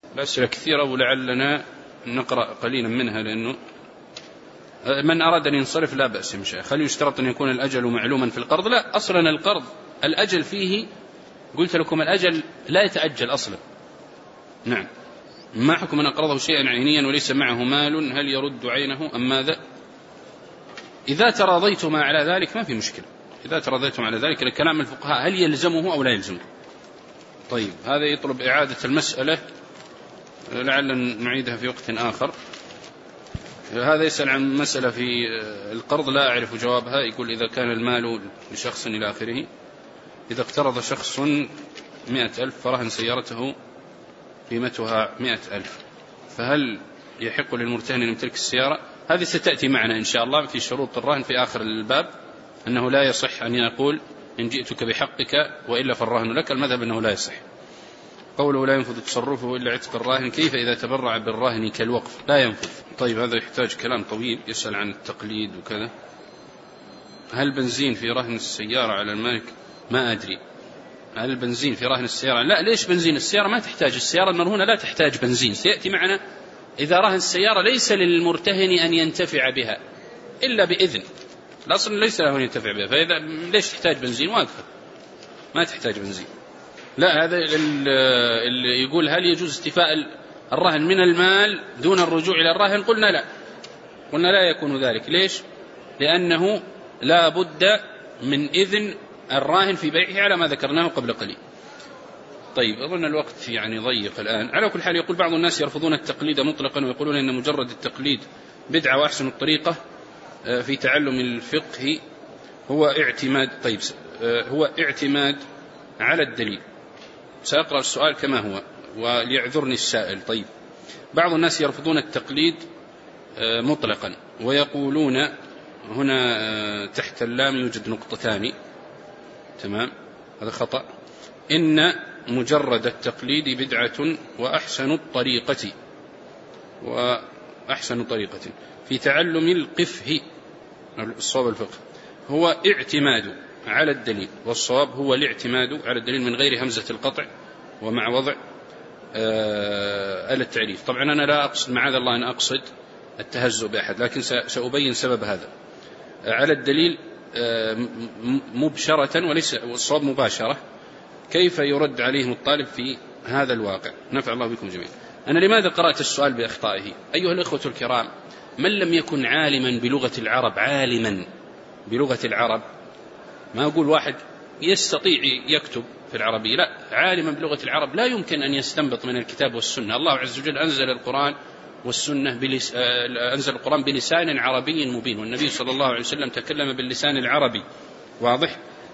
الأسئلة كثيرة ولعلنا نقرأ قليلا منها، لأنه من أراد أن ينصرف لا بأس يا مشايخ. هل يشترط أن يكون الأجل معلوما في القرض؟ لا، أصلا القرض الأجل فيه، قلت لكم الأجل لا يتأجل أصلا. نعم. ما حكم من أقرضه شيئا عينيا وليس معه مال، هل يرد عينه أم ماذا؟ إذا تراضيتما على ذلك ما في مشكلة، إذا تراضيتم على ذلك. الكلام الفقهاء هل يلزمه أو لا يلزمه. طيب، هذا يطلب إعادة المسألة، لعل نعيدها في وقت آخر. هذا يسأل عن مسألة في القرض لا أعرف جوابها. يقول إذا كان المال لشخص إلى آخره، إذا اقترض شخص 100,000 فرهن سيارته قيمتها 100,000، فهل يحق للمرتهن أن يمتلك السيارة؟ هذه ستأتي معنا إن شاء الله في شروط الرهن في آخر الباب، أنه لا يصح أن يقول إن جئتك بحقك وإلا فالرهن لك. المذهب أنه لا يصح. قوله لا ينفذ تصرفه إلا عتق الراهن، كيف إذا تبرع بالراهن كالوقف؟ لا ينفذ. طيب، هذا يحتاج كلام طويل. يسأل عن التقليد وكذا. هل بنزين في رهن السيارة على المالك؟ ما أدري. هل البنزين في رهن السيارة؟ لا. ليش بنزين؟ السيارة ما تحتاج، السيارة المرهونة لا تحتاج بنزين. سيأتي معنا إذا رهن السيارة ليس للمرتهن أن ينتفع بها إلا بإذن، الأصل ليس له أن ينتفع بها، فإذا ليش تحتاج بنزين؟ واقفة ما تحتاج بنزين. لا، هذا اللي يقول هل يجوز استيفاء الرهن من المال دون الرجوع إلى الراهن؟ قلنا لا، قلنا لا يكون ذلك. ليش؟ لأنه لا بد من إذن الراهن في بيعه على ما ذكرناه قبل قليل. طيب، أظن الوقت يعني ضيق الآن. على كل حال، يقول بعض الناس يرفضون التقليد مطلقا ويقولون إن مجرد التقليد بدعة، وأحسن الطريقة في تعلم الفقه هو اعتماد. طيب، هو اعتماد على الدليل. سأقرأ السؤال كما هو وليعذرني السائل. طيب، بعض الناس يرفضون التقليد مطلقا ويقولون، هنا تحت اللام يوجد نقطتان، تمام، هذا خطأ. إن مجرد التقليد بدعة وأحسن طريقة في تعلم القفه، الصواب الفقه هو اعتماد على الدليل، والصواب هو الاعتماد على الدليل من غير همزة القطع ومع وضع آلة التعريف. طبعا أنا لا أقصد، معاذ الله أن أقصد التهزؤ بأحد، لكن سأبين سبب هذا. على الدليل مبشرة وليس والصواب مباشرة. كيف يرد عليهم الطالب في هذا الواقع؟ نفع الله بكم جميعا. أنا لماذا قرأت السؤال بأخطائه؟ أيها الأخوة الكرام، من لم يكن عالما بلغة العرب، عالما بلغة العرب، ما أقول واحد يستطيع يكتب في العربية، لا، عالما بلغة العرب لا يمكن أن يستنبط من الكتاب والسنة. الله عز وجل أنزل القرآن والسنة أنزل القرآن بلسان عربي مبين، والنبي صلى الله عليه وسلم تكلم باللسان العربي، واضح؟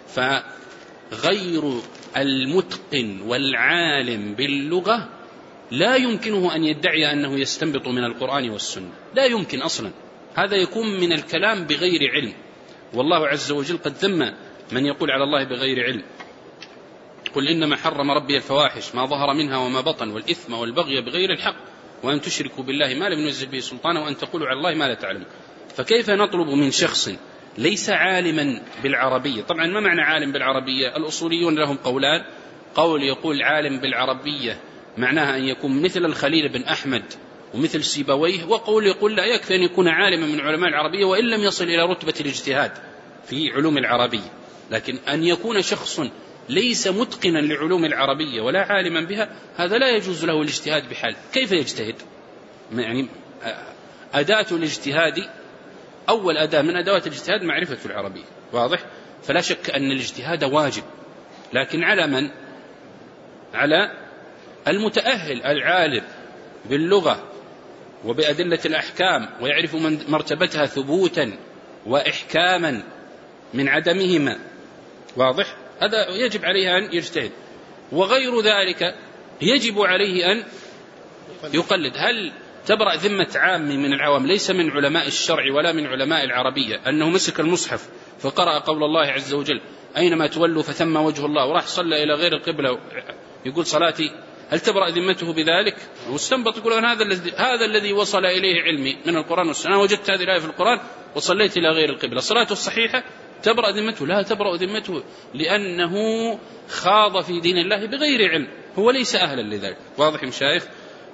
فغير المتقن والعالم باللغة لا يمكنه أن يدعي أنه يستنبط من القرآن والسنة، لا يمكن أصلا. هذا يكون من الكلام بغير علم، والله عز وجل قد ذم من يقول على الله بغير علم. قل إنما حرم ربي الفواحش ما ظهر منها وما بطن والإثم والبغي بغير الحق وأن تشركوا بالله ما لم ينزل به سلطانا وأن تقولوا على الله ما لا تعلمون. فكيف نطلب من شخص ليس عالما بالعربية؟ طبعا ما معنى عالم بالعربية؟ الأصوليون لهم قولان. قول يقول عالم بالعربية معناها أن يكون مثل الخليل بن أحمد ومثل سيبويه، وقول يقول لا، يكفي أن يكون عالما من علماء العربية وإن لم يصل إلى رتبة الاجتهاد في علوم العربية. لكن أن يكون شخص ليس متقنا لعلوم العربية ولا عالما بها، هذا لا يجوز له الاجتهاد بحال. كيف يجتهد؟ يعني أداة الاجتهاد، أول أداة من أدوات الاجتهاد معرفة العربية، واضح؟ فلا شك أن الاجتهاد واجب، لكن على من؟ على المتأهل العالم باللغة وبأدلة الأحكام ويعرف مرتبتها ثبوتا وإحكاما من عدمهما، واضح؟ هذا يجب عليه أن يجتهد. وغير ذلك يجب عليه أن يقلد. هل تبرأ ذمة عام من العوام ليس من علماء الشرع ولا من علماء العربية أنه مسك المصحف فقرأ قول الله عز وجل أينما تولوا فثم وجه الله وراح صلى إلى غير القبلة يقول صلاتي، هل تبرأ ذمته بذلك؟ واستنبط يقول أن هذا الذي وصل إليه علمي من القرآن والسنة، وجدت هذه الآية في القرآن وصليت إلى غير القبلة، صلاته الصحيحة تبرأ ذمته؟ لا تبرأ ذمته، لأنه خاض في دين الله بغير علم، هو ليس أهلا لذلك. واضح يا مشايخ؟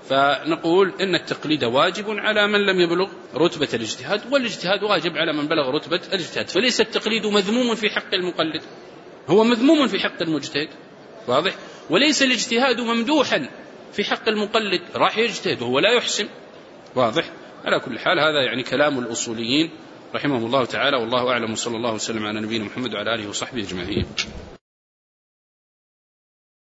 فنقول إن التقليد واجب على من لم يبلغ رتبة الاجتهاد، والاجتهاد واجب على من بلغ رتبة الاجتهاد، فليس التقليد مذموم في حق المقلد، هو مذموم في حق المجتهد، واضح؟ وليس الاجتهاد ممدوحا في حق المقلد، راح يجتهد وهو لا يحسن، واضح؟ على كل حال هذا يعني كلام الأصوليين رحمهم الله تعالى، والله أعلم، وصلى الله وسلم على نبينا محمد وعلى آله وصحبه أجمعين.